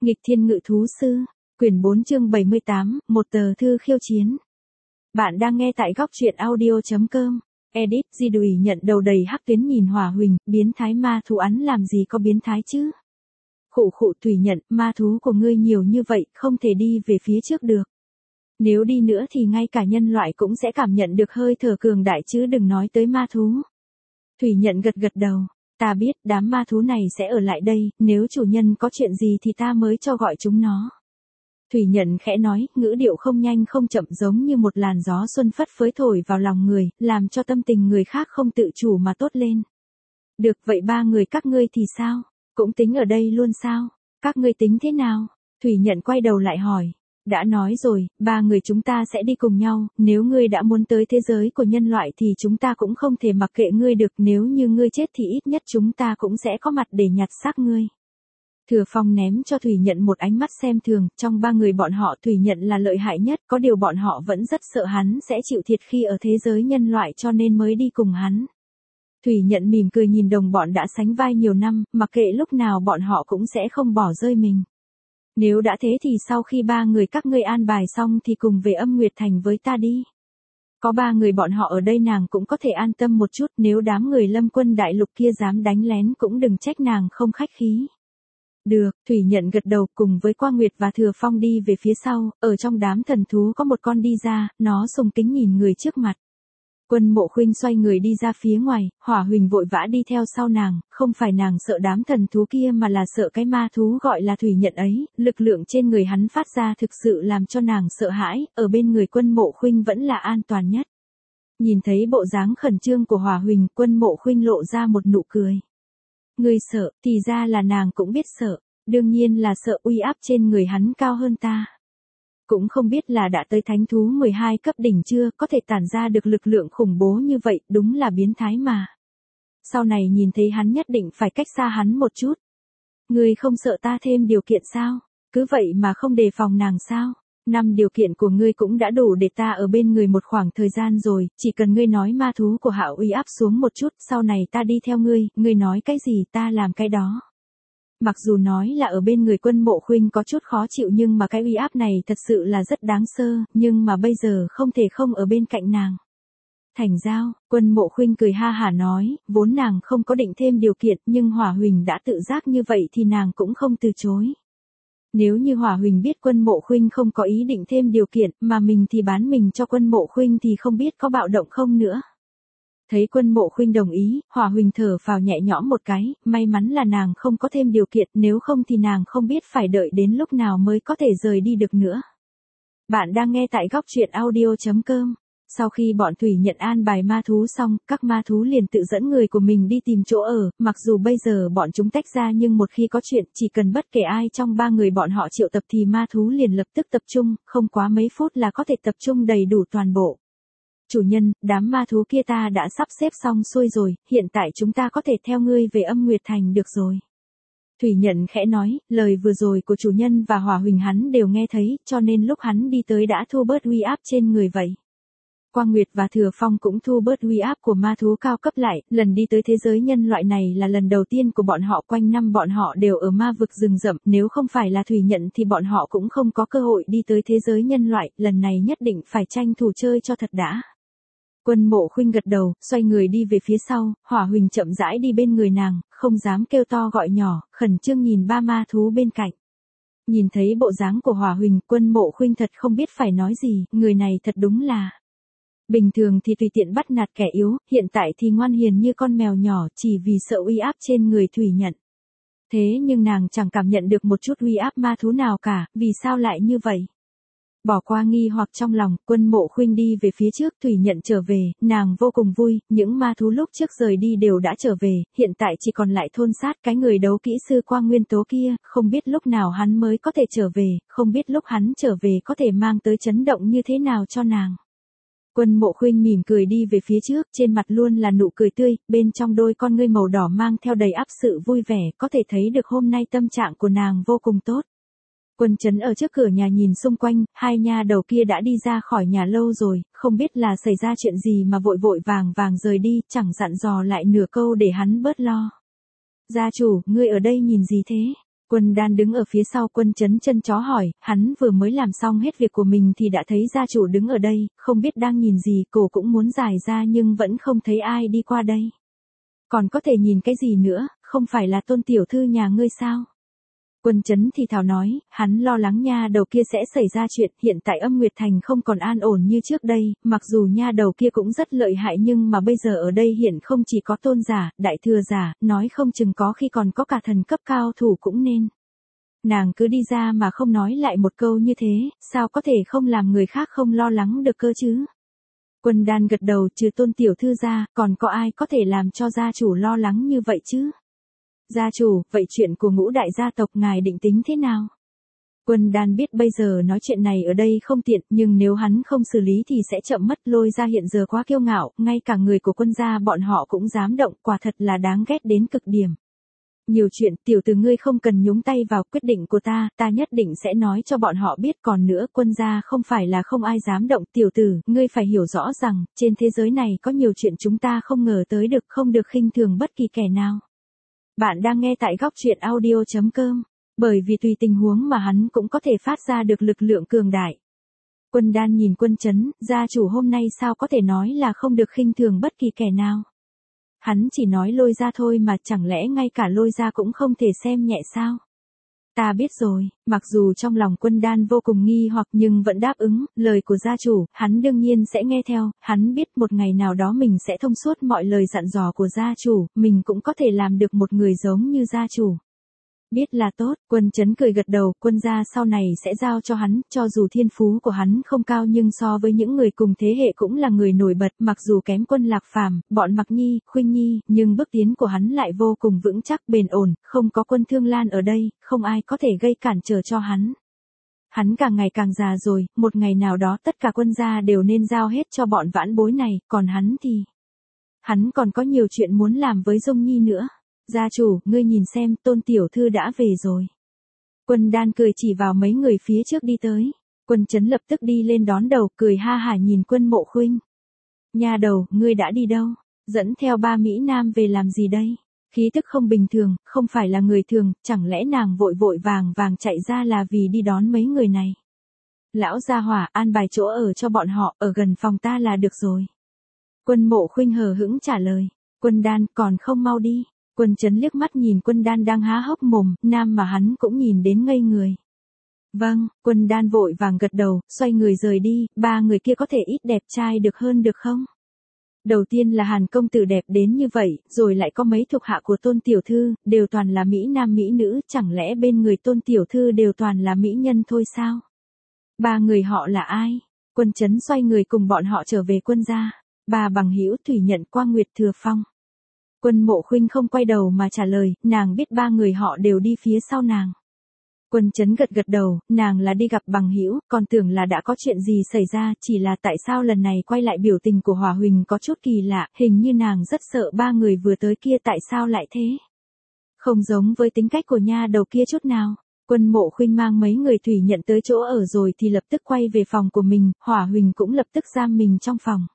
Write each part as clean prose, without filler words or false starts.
Nghịch thiên ngự thú sư, quyển 4 chương 78, một tờ thư khiêu chiến. Bạn đang nghe tại góc truyện audio.com. Edit, Di Đùi nhận đầu đầy hắc tuyến nhìn Hỏa Huỳnh, biến thái ma thú án làm gì có biến thái chứ? Khụ khụ Thủy nhận, ma thú của ngươi nhiều như vậy, không thể đi về phía trước được. Nếu đi nữa thì ngay cả nhân loại cũng sẽ cảm nhận được hơi thở cường đại chứ đừng nói tới ma thú. Thủy nhận gật gật đầu. Ta biết đám ma thú này sẽ ở lại đây, nếu chủ nhân có chuyện gì thì ta mới cho gọi chúng nó. Thủy nhận khẽ nói, ngữ điệu không nhanh không chậm giống như một làn gió xuân phất phới thổi vào lòng người, làm cho tâm tình người khác không tự chủ mà tốt lên. Được vậy ba người các ngươi thì sao? Cũng tính ở đây luôn sao? Các ngươi tính thế nào? Thủy nhận quay đầu lại hỏi. Đã nói rồi, ba người chúng ta sẽ đi cùng nhau, nếu ngươi đã muốn tới thế giới của nhân loại thì chúng ta cũng không thể mặc kệ ngươi được, nếu như ngươi chết thì ít nhất chúng ta cũng sẽ có mặt để nhặt xác ngươi. Thừa Phong ném cho Thủy Nhận một ánh mắt xem thường, trong ba người bọn họ Thủy Nhận là lợi hại nhất, có điều bọn họ vẫn rất sợ hắn sẽ chịu thiệt khi ở thế giới nhân loại cho nên mới đi cùng hắn. Thủy Nhận mỉm cười nhìn đồng bọn đã sánh vai nhiều năm, mặc kệ lúc nào bọn họ cũng sẽ không bỏ rơi mình. Nếu đã thế thì sau khi ba người các ngươi an bài xong thì cùng về Âm Nguyệt Thành với ta đi. Có ba người bọn họ ở đây nàng cũng có thể an tâm một chút, nếu đám người Lâm Quân đại lục kia dám đánh lén cũng đừng trách nàng không khách khí. Được, Thủy Nhận gật đầu cùng với Qua Nguyệt và Thừa Phong đi về phía sau, ở trong đám thần thú có một con đi ra, nó sùng kính nhìn người trước mặt. Quân Mộ Khuynh xoay người đi ra phía ngoài, Hỏa Huỳnh vội vã đi theo sau nàng, không phải nàng sợ đám thần thú kia mà là sợ cái ma thú gọi là Thủy Nhận ấy, lực lượng trên người hắn phát ra thực sự làm cho nàng sợ hãi, ở bên người Quân Mộ Khuynh vẫn là an toàn nhất. Nhìn thấy bộ dáng khẩn trương của Hỏa Huỳnh, Quân Mộ Khuynh lộ ra một nụ cười. Ngươi sợ, thì ra là nàng cũng biết sợ, đương nhiên là sợ uy áp trên người hắn cao hơn ta. Cũng không biết là đã tới thánh thú 12 cấp đỉnh chưa, có thể tản ra được lực lượng khủng bố như vậy, đúng là biến thái mà. Sau này nhìn thấy hắn nhất định phải cách xa hắn một chút. Ngươi không sợ ta thêm điều kiện sao? Cứ vậy mà không đề phòng nàng sao? 5 điều kiện của ngươi cũng đã đủ để ta ở bên người một khoảng thời gian rồi, chỉ cần ngươi nói ma thú của Hạo uy áp xuống một chút, sau này ta đi theo ngươi nói cái gì ta làm cái đó. Mặc dù nói là ở bên người Quân Mộ Khuynh có chút khó chịu nhưng mà cái uy áp này thật sự là rất đáng sơ, nhưng mà bây giờ không thể không ở bên cạnh nàng. Thành giao, Quân Mộ Khuynh cười ha hả nói, vốn nàng không có định thêm điều kiện nhưng Hỏa Huỳnh đã tự giác như vậy thì nàng cũng không từ chối. Nếu như Hỏa Huỳnh biết Quân Mộ Khuynh không có ý định thêm điều kiện mà mình thì bán mình cho Quân Mộ Khuynh thì không biết có bạo động không nữa. Thấy Quân Mộ Khuynh đồng ý, Hỏa Huỳnh thở phào nhẹ nhõm một cái, may mắn là nàng không có thêm điều kiện, nếu không thì nàng không biết phải đợi đến lúc nào mới có thể rời đi được nữa. Bạn đang nghe tại góc truyện audio.com. Sau khi bọn Thủy Nhận an bài ma thú xong, các ma thú liền tự dẫn người của mình đi tìm chỗ ở, mặc dù bây giờ bọn chúng tách ra nhưng một khi có chuyện, chỉ cần bất kể ai trong ba người bọn họ triệu tập thì ma thú liền lập tức tập trung, không quá mấy phút là có thể tập trung đầy đủ toàn bộ. Chủ nhân, đám ma thú kia ta đã sắp xếp xong xuôi rồi, hiện tại chúng ta có thể theo ngươi về Âm Nguyệt Thành được rồi. Thủy Nhận khẽ nói, lời vừa rồi của chủ nhân và Hỏa Huỳnh hắn đều nghe thấy, cho nên lúc hắn đi tới đã thu bớt uy áp trên người vậy. Qua Nguyệt và Thừa Phong cũng thu bớt uy áp của ma thú cao cấp lại, lần đi tới thế giới nhân loại này là lần đầu tiên của bọn họ, quanh năm bọn họ đều ở ma vực rừng rậm, nếu không phải là Thủy Nhận thì bọn họ cũng không có cơ hội đi tới thế giới nhân loại, lần này nhất định phải tranh thủ chơi cho thật đã. Quân Mộ Khuynh gật đầu, xoay người đi về phía sau, Hỏa Huỳnh chậm rãi đi bên người nàng, không dám kêu to gọi nhỏ, khẩn trương nhìn ba ma thú bên cạnh. Nhìn thấy bộ dáng của Hỏa Huỳnh, Quân Mộ Khuynh thật không biết phải nói gì, người này thật đúng là. Bình thường thì tùy tiện bắt nạt kẻ yếu, hiện tại thì ngoan hiền như con mèo nhỏ chỉ vì sợ uy áp trên người Thủy Nhận. Thế nhưng nàng chẳng cảm nhận được một chút uy áp ma thú nào cả, vì sao lại như vậy? Bỏ qua nghi hoặc trong lòng, Quân Mộ Khuynh đi về phía trước, Thủy Nhận trở về, nàng vô cùng vui, những ma thú lúc trước rời đi đều đã trở về, hiện tại chỉ còn lại thôn sát cái người đấu kỹ sư Quang Nguyên Tố kia, không biết lúc nào hắn mới có thể trở về, không biết lúc hắn trở về có thể mang tới chấn động như thế nào cho nàng. Quân Mộ Khuynh mỉm cười đi về phía trước, trên mặt luôn là nụ cười tươi, bên trong đôi con ngươi màu đỏ mang theo đầy ắp sự vui vẻ, có thể thấy được hôm nay tâm trạng của nàng vô cùng tốt. Quân Trấn ở trước cửa nhà nhìn xung quanh, hai nha đầu kia đã đi ra khỏi nhà lâu rồi, không biết là xảy ra chuyện gì mà vội vội vàng vàng rời đi, chẳng dặn dò lại nửa câu để hắn bớt lo. Gia chủ, ngươi ở đây nhìn gì thế? Quân Đan đứng ở phía sau Quân Chấn chân chó hỏi, hắn vừa mới làm xong hết việc của mình thì đã thấy gia chủ đứng ở đây, không biết đang nhìn gì, cổ cũng muốn giải ra nhưng vẫn không thấy ai đi qua đây. Còn có thể nhìn cái gì nữa, không phải là Tôn tiểu thư nhà ngươi sao? Quân Chấn thì thào nói, hắn lo lắng nha đầu kia sẽ xảy ra chuyện, hiện tại Âm Nguyệt Thành không còn an ổn như trước đây, mặc dù nha đầu kia cũng rất lợi hại nhưng mà bây giờ ở đây hiện không chỉ có tôn giả, đại thừa giả, nói không chừng có khi còn có cả thần cấp cao thủ cũng nên. Nàng cứ đi ra mà không nói lại một câu như thế, sao có thể không làm người khác không lo lắng được cơ chứ? Quân Đan gật đầu, trừ Tôn tiểu thư ra, còn có ai có thể làm cho gia chủ lo lắng như vậy chứ? Gia chủ, vậy chuyện của Ngũ đại gia tộc ngài định tính thế nào? Quân Đan biết bây giờ nói chuyện này ở đây không tiện, nhưng nếu hắn không xử lý thì sẽ chậm mất. Lôi ra hiện giờ quá kiêu ngạo, ngay cả người của quân gia bọn họ cũng dám động, quả thật là đáng ghét đến cực điểm. Nhiều chuyện, tiểu tử ngươi không cần nhúng tay vào quyết định của ta nhất định sẽ nói cho bọn họ biết. Còn nữa, quân gia không phải là không ai dám động. Tiểu tử, ngươi phải hiểu rõ rằng, trên thế giới này có nhiều chuyện chúng ta không ngờ tới được, không được khinh thường bất kỳ kẻ nào. Bạn đang nghe tại góc truyện audio.com, bởi vì tùy tình huống mà hắn cũng có thể phát ra được lực lượng cường đại. Quân Đan nhìn Quân Chấn, gia chủ hôm nay sao có thể nói là không được khinh thường bất kỳ kẻ nào. Hắn chỉ nói Lôi ra thôi mà, chẳng lẽ ngay cả Lôi ra cũng không thể xem nhẹ sao? Ta biết rồi, mặc dù trong lòng Quân Đan vô cùng nghi hoặc nhưng vẫn đáp ứng, lời của gia chủ, hắn đương nhiên sẽ nghe theo, hắn biết một ngày nào đó mình sẽ thông suốt mọi lời dặn dò của gia chủ, mình cũng có thể làm được một người giống như gia chủ. Biết là tốt, Quân Chấn cười gật đầu, quân gia sau này sẽ giao cho hắn, cho dù thiên phú của hắn không cao nhưng so với những người cùng thế hệ cũng là người nổi bật, mặc dù kém Quân Lạc Phàm, bọn Mặc Nhi, Khuynh Nhi, nhưng bước tiến của hắn lại vô cùng vững chắc bền ổn, không có Quân Thương Lan ở đây, không ai có thể gây cản trở cho hắn. Hắn càng ngày càng già rồi, một ngày nào đó tất cả quân gia đều nên giao hết cho bọn vãn bối này, còn hắn thì... Hắn còn có nhiều chuyện muốn làm với Dung Nhi nữa. Gia chủ, ngươi nhìn xem, Tôn tiểu thư đã về rồi. Quân Đan cười chỉ vào mấy người phía trước đi tới. Quân Chấn lập tức đi lên đón đầu, cười ha hả nhìn Quân Mộ Khuynh. Nha đầu, ngươi đã đi đâu? Dẫn theo ba Mỹ Nam về làm gì đây? Khí tức không bình thường, không phải là người thường, chẳng lẽ nàng vội vội vàng vàng chạy ra là vì đi đón mấy người này? Lão gia hỏa, an bài chỗ ở cho bọn họ, ở gần phòng ta là được rồi. Quân Mộ Khuynh hờ hững trả lời. Quân Đan, còn không mau đi. Quân Chấn liếc mắt nhìn Quân Đan đang há hốc mồm, nam mà hắn cũng nhìn đến ngây người. Vâng, Quân Đan vội vàng gật đầu, xoay người rời đi, ba người kia có thể ít đẹp trai được hơn được không? Đầu tiên là Hàn công tử đẹp đến như vậy, rồi lại có mấy thuộc hạ của Tôn tiểu thư, đều toàn là mỹ nam mỹ nữ, chẳng lẽ bên người Tôn tiểu thư đều toàn là mỹ nhân thôi sao? Ba người họ là ai? Quân Chấn xoay người cùng bọn họ trở về quân gia. Bà Bằng Hữu, Thủy Nhận, Quang Nguyệt, Thừa Phong. Quân Mộ Khuynh không quay đầu mà trả lời, nàng biết ba người họ đều đi phía sau nàng. Quân Chấn gật gật đầu, nàng là đi gặp Bằng Hữu, còn tưởng là đã có chuyện gì xảy ra, chỉ là tại sao lần này quay lại biểu tình của Hòa Huỳnh có chút kỳ lạ, hình như nàng rất sợ ba người vừa tới kia tại sao lại thế. Không giống với tính cách của nha đầu kia chút nào. Quân Mộ Khuynh mang mấy người Thủy Nhận tới chỗ ở rồi thì lập tức quay về phòng của mình, Hòa Huỳnh cũng lập tức giam mình trong phòng.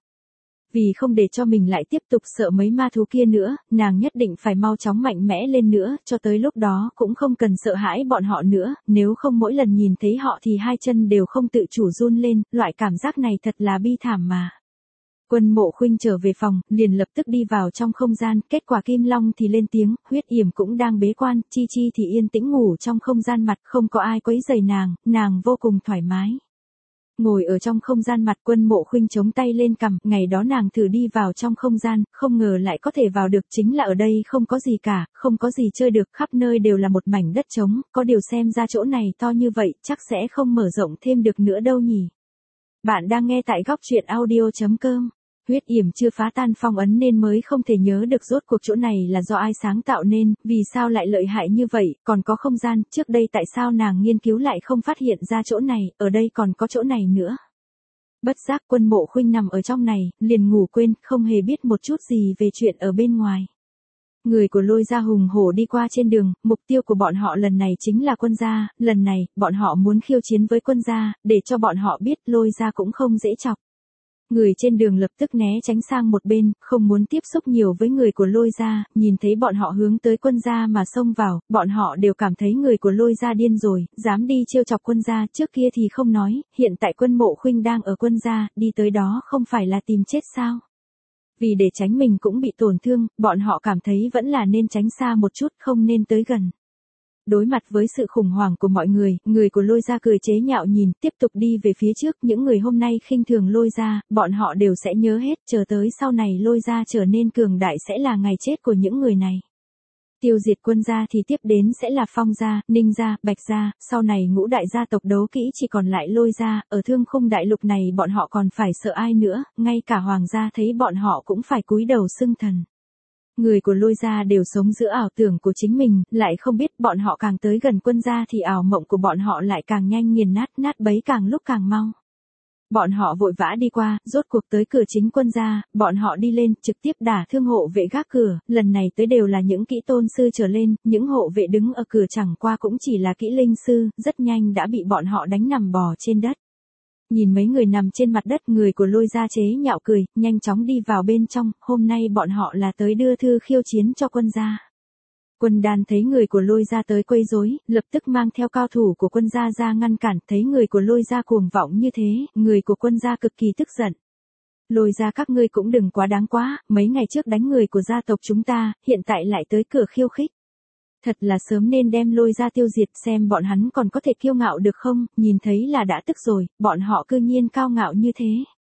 Vì không để cho mình lại tiếp tục sợ mấy ma thú kia nữa, nàng nhất định phải mau chóng mạnh mẽ lên nữa, cho tới lúc đó cũng không cần sợ hãi bọn họ nữa, nếu không mỗi lần nhìn thấy họ thì hai chân đều không tự chủ run lên, loại cảm giác này thật là bi thảm mà. Quân Mộ Khuynh trở về phòng, liền lập tức đi vào trong không gian, kết quả Kim Long thì lên tiếng, Huyết Yểm cũng đang bế quan, Chi Chi thì yên tĩnh ngủ trong không gian mặt, không có ai quấy rầy nàng vô cùng thoải mái. Ngồi ở trong không gian mặt, Quân Mộ Khuynh chống tay lên cằm, ngày đó nàng thử đi vào trong không gian, không ngờ lại có thể vào được, chính là ở đây không có gì cả, không có gì chơi được, khắp nơi đều là một mảnh đất trống, có điều xem ra chỗ này to như vậy, chắc sẽ không mở rộng thêm được nữa đâu nhỉ. Bạn đang nghe tại góc truyện audio.com. Huyết Yểm chưa phá tan phong ấn nên mới không thể nhớ được rốt cuộc chỗ này là do ai sáng tạo nên, vì sao lại lợi hại như vậy, còn có không gian, trước đây tại sao nàng nghiên cứu lại không phát hiện ra chỗ này, ở đây còn có chỗ này nữa. Bất giác Quân Mộ Khuynh nằm ở trong này, liền ngủ quên, không hề biết một chút gì về chuyện ở bên ngoài. Người của Lôi gia hùng hổ đi qua trên đường, mục tiêu của bọn họ lần này chính là quân gia, lần này, bọn họ muốn khiêu chiến với quân gia, để cho bọn họ biết Lôi gia cũng không dễ chọc. Người trên đường lập tức né tránh sang một bên, không muốn tiếp xúc nhiều với người của Lôi gia, nhìn thấy bọn họ hướng tới quân gia mà xông vào, bọn họ đều cảm thấy người của Lôi gia điên rồi, dám đi trêu chọc quân gia, trước kia thì không nói, hiện tại Quân Mộ Khuynh đang ở quân gia, đi tới đó không phải là tìm chết sao? Vì để tránh mình cũng bị tổn thương, bọn họ cảm thấy vẫn là nên tránh xa một chút, không nên tới gần. Đối mặt với sự khủng hoảng của mọi người của Lôi gia cười chế nhạo nhìn, tiếp tục đi về phía trước, những người hôm nay khinh thường Lôi gia, bọn họ đều sẽ nhớ hết, chờ tới sau này Lôi gia trở nên cường đại sẽ là ngày chết của những người này. Tiêu diệt quân gia thì tiếp đến sẽ là Phong gia, Ninh gia, Bạch gia, sau này ngũ đại gia tộc đấu kỹ chỉ còn lại Lôi gia, ở Thương Khung đại lục này bọn họ còn phải sợ ai nữa, ngay cả hoàng gia thấy bọn họ cũng phải cúi đầu xưng thần. Người của Lôi gia đều sống giữa ảo tưởng của chính mình, lại không biết bọn họ càng tới gần quân gia thì ảo mộng của bọn họ lại càng nhanh nghiền nát bấy càng lúc càng mau. Bọn họ vội vã đi qua, rốt cuộc tới cửa chính quân gia, bọn họ đi lên, trực tiếp đả thương hộ vệ gác cửa, lần này tới đều là những kỹ tôn sư trở lên, những hộ vệ đứng ở cửa chẳng qua cũng chỉ là kỹ linh sư, rất nhanh đã bị bọn họ đánh nằm bò trên đất. Nhìn mấy người nằm trên mặt đất, người của Lôi gia chế nhạo cười, nhanh chóng đi vào bên trong, hôm nay bọn họ là tới đưa thư khiêu chiến cho quân gia. Quân Đan thấy người của Lôi gia tới quấy rối, lập tức mang theo cao thủ của quân gia ra ngăn cản, thấy người của Lôi gia cuồng vọng như thế, người của quân gia cực kỳ tức giận. Lôi gia các ngươi cũng đừng quá đáng quá, mấy ngày trước đánh người của gia tộc chúng ta, hiện tại lại tới cửa khiêu khích. Thật là sớm nên đem Lôi gia tiêu diệt, xem bọn hắn còn có thể kiêu ngạo được không, nhìn thấy là đã tức rồi, bọn họ cư nhiên cao ngạo như thế.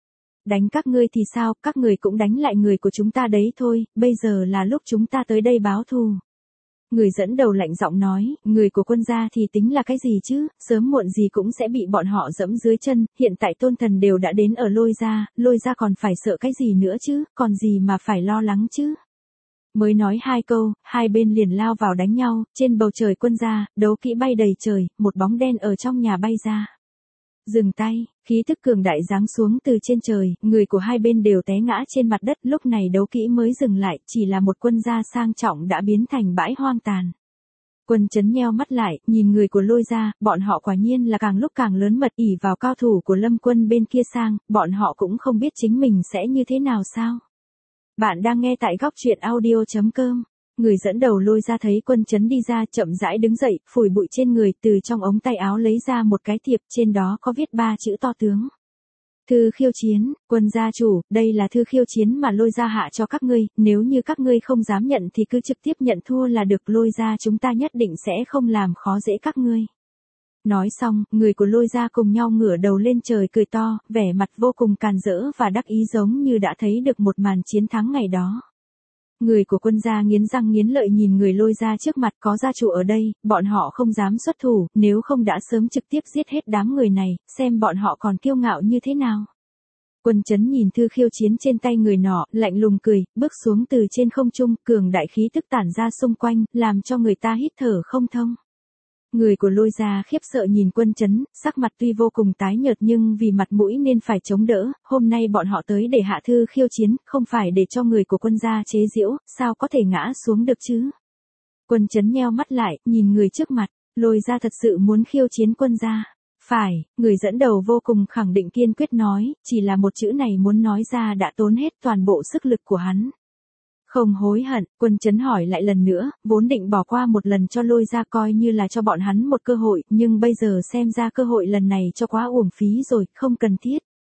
Đánh các ngươi thì sao, các người cũng đánh lại người của chúng ta đấy thôi, bây giờ là lúc chúng ta tới đây báo thù. Người dẫn đầu lạnh giọng nói, người của quân gia thì tính là cái gì chứ, sớm muộn gì cũng sẽ bị bọn họ dẫm dưới chân, hiện tại tôn thần đều đã đến ở Lôi gia còn phải sợ cái gì nữa chứ, còn gì mà phải lo lắng chứ. Mới nói hai câu, hai bên liền lao vào đánh nhau, trên bầu trời quân gia, đấu kỹ bay đầy trời, một bóng đen ở trong nhà bay ra. Dừng tay, khí tức cường đại giáng xuống từ trên trời, người của hai bên đều té ngã trên mặt đất, lúc này đấu kỹ mới dừng lại, chỉ là một quân gia sang trọng đã biến thành bãi hoang tàn. Quân Chấn nheo mắt lại, nhìn người của Lôi gia, bọn họ quả nhiên là càng lúc càng lớn mật, ỷ vào cao thủ của Lâm Quân bên kia sang, bọn họ cũng không biết chính mình sẽ như thế nào sao. Bạn đang nghe tại góc truyện audio.com. Người dẫn đầu Lôi gia thấy Quân Chấn đi ra, chậm rãi đứng dậy, phủi bụi trên người, từ trong ống tay áo lấy ra một cái thiệp, trên đó có viết 3 chữ to tướng. Thư khiêu chiến, quân gia chủ, đây là thư khiêu chiến mà Lôi gia hạ cho các ngươi, nếu như các ngươi không dám nhận thì cứ trực tiếp nhận thua là được, Lôi gia chúng ta nhất định sẽ không làm khó dễ các ngươi. Nói xong, người của Lôi gia cùng nhau ngửa đầu lên trời cười to, vẻ mặt vô cùng càn rỡ và đắc ý giống như đã thấy được một màn chiến thắng ngày đó. Người của quân gia nghiến răng nghiến lợi nhìn người Lôi gia trước mặt, có gia chủ ở đây, bọn họ không dám xuất thủ, nếu không đã sớm trực tiếp giết hết đám người này, xem bọn họ còn kiêu ngạo như thế nào. Quân Chấn nhìn thư khiêu chiến trên tay người nọ, lạnh lùng cười, bước xuống từ trên không trung, cường đại khí tức tản ra xung quanh, làm cho người ta hít thở không thông. Người của Lôi gia khiếp sợ nhìn Quân Chấn, sắc mặt tuy vô cùng tái nhợt nhưng vì mặt mũi nên phải chống đỡ, hôm nay bọn họ tới để hạ thư khiêu chiến, không phải để cho người của quân gia chế giễu, sao có thể ngã xuống được chứ. Quân Chấn nheo mắt lại, nhìn người trước mặt, Lôi gia thật sự muốn khiêu chiến quân gia. Phải, người dẫn đầu vô cùng khẳng định kiên quyết nói, chỉ là một chữ này muốn nói ra đã tốn hết toàn bộ sức lực của hắn. Không hối hận, Quân Chấn hỏi lại lần nữa, vốn định bỏ qua một lần cho Lôi gia coi như là cho bọn hắn một cơ hội, nhưng bây giờ xem ra cơ hội lần này cho quá uổng phí rồi, không cần thiết.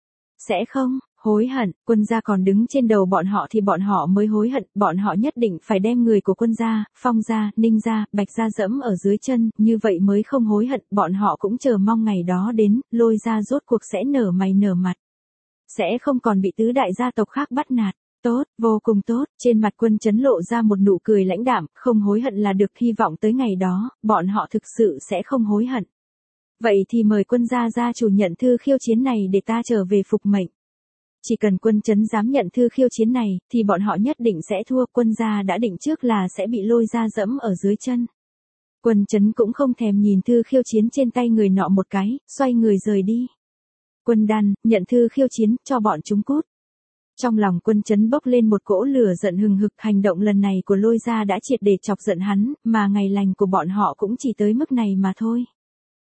Sẽ không, hối hận, quân gia còn đứng trên đầu bọn họ thì bọn họ mới hối hận, bọn họ nhất định phải đem người của quân gia, Phong gia, Ninh gia, Bạch gia dẫm ở dưới chân, như vậy mới không hối hận, bọn họ cũng chờ mong ngày đó đến, Lôi gia rốt cuộc sẽ nở mày nở mặt. Sẽ không còn bị tứ đại gia tộc khác bắt nạt. Tốt, vô cùng tốt, trên mặt Quân Chấn lộ ra một nụ cười lãnh đạm, không hối hận là được, hy vọng tới ngày đó, bọn họ thực sự sẽ không hối hận. Vậy thì mời quân gia gia chủ nhận thư khiêu chiến này để ta trở về phục mệnh. Chỉ cần Quân Chấn dám nhận thư khiêu chiến này, thì bọn họ nhất định sẽ thua, quân gia đã định trước là sẽ bị Lôi gia dẫm ở dưới chân. Quân Chấn cũng không thèm nhìn thư khiêu chiến trên tay người nọ một cái, xoay người rời đi. Quân Đan, nhận thư khiêu chiến, cho bọn chúng cút. Trong lòng Quân Chấn bốc lên một cỗ lửa giận hừng hực, hành động lần này của Lôi gia đã triệt để chọc giận hắn, mà ngày lành của bọn họ cũng chỉ tới mức này mà thôi.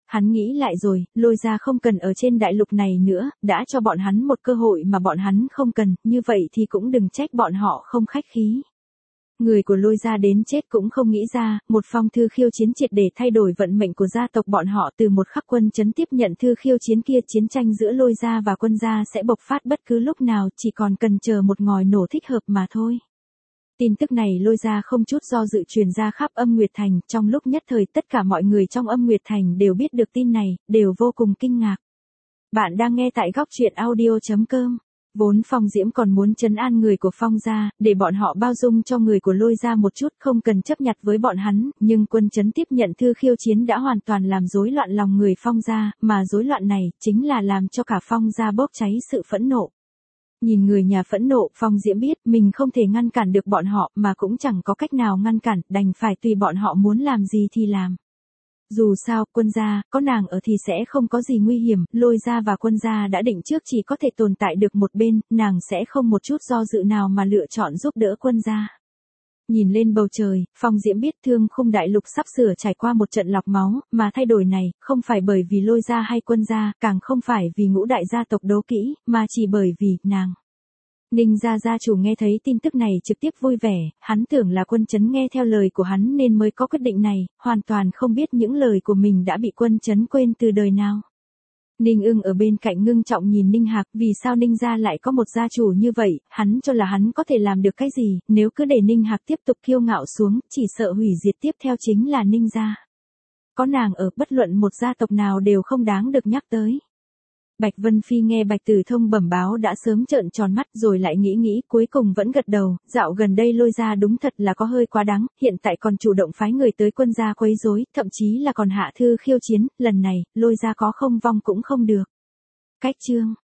Hắn nghĩ lại rồi, Lôi Gia không cần ở trên đại lục này nữa, đã cho bọn hắn một cơ hội mà bọn hắn không cần, như vậy thì cũng đừng trách bọn họ không khách khí. Người của Lôi Gia đến chết cũng không nghĩ ra, một phong thư khiêu chiến triệt để thay đổi vận mệnh của gia tộc bọn họ. Từ một khắc quân trấn tiếp nhận thư khiêu chiến kia, chiến tranh giữa Lôi Gia và Quân Gia sẽ bộc phát bất cứ lúc nào, chỉ còn cần chờ một ngòi nổ thích hợp mà thôi. Tin tức này Lôi Gia không chút do dự truyền ra khắp Âm Nguyệt Thành, trong lúc nhất thời tất cả mọi người trong Âm Nguyệt Thành đều biết được tin này, đều vô cùng kinh ngạc. Bạn đang nghe tại góc truyện audio.com. Vốn Phong Diễm còn muốn trấn an người của Phong gia, để bọn họ bao dung cho người của Lôi gia một chút, không cần chấp nhặt với bọn hắn, nhưng quân trấn tiếp nhận thư khiêu chiến đã hoàn toàn làm rối loạn lòng người Phong gia, mà rối loạn này chính là làm cho cả Phong gia bốc cháy sự phẫn nộ. Nhìn người nhà phẫn nộ, Phong Diễm biết mình không thể ngăn cản được bọn họ, mà cũng chẳng có cách nào ngăn cản, đành phải tùy bọn họ muốn làm gì thì làm. Dù sao, Quân gia, có nàng ở thì sẽ không có gì nguy hiểm, Lôi gia và Quân gia đã định trước chỉ có thể tồn tại được một bên, nàng sẽ không một chút do dự nào mà lựa chọn giúp đỡ Quân gia. Nhìn lên bầu trời, Phong Diễm biết Thương Khung đại lục sắp sửa trải qua một trận lọc máu, mà thay đổi này, không phải bởi vì Lôi gia hay Quân gia, càng không phải vì ngũ đại gia tộc đấu kỹ, mà chỉ bởi vì, nàng. Ninh gia gia chủ nghe thấy tin tức này trực tiếp vui vẻ, hắn tưởng là Quân trấn nghe theo lời của hắn nên mới có quyết định này, hoàn toàn không biết những lời của mình đã bị Quân trấn quên từ đời nào. Ninh Ưng ở bên cạnh ngưng trọng nhìn Ninh Hạc, vì sao Ninh gia lại có một gia chủ như vậy, hắn cho là hắn có thể làm được cái gì, nếu cứ để Ninh Hạc tiếp tục kiêu ngạo xuống, chỉ sợ hủy diệt tiếp theo chính là Ninh gia. Có nàng ở, bất luận một gia tộc nào đều không đáng được nhắc tới. Bạch Vân Phi nghe Bạch Tử Thông bẩm báo đã sớm trợn tròn mắt rồi lại nghĩ cuối cùng vẫn gật đầu, dạo gần đây Lôi gia đúng thật là có hơi quá đáng, hiện tại còn chủ động phái người tới Quân gia quấy rối, thậm chí là còn hạ thư khiêu chiến, lần này, Lôi gia có không vong cũng không được. Cách chương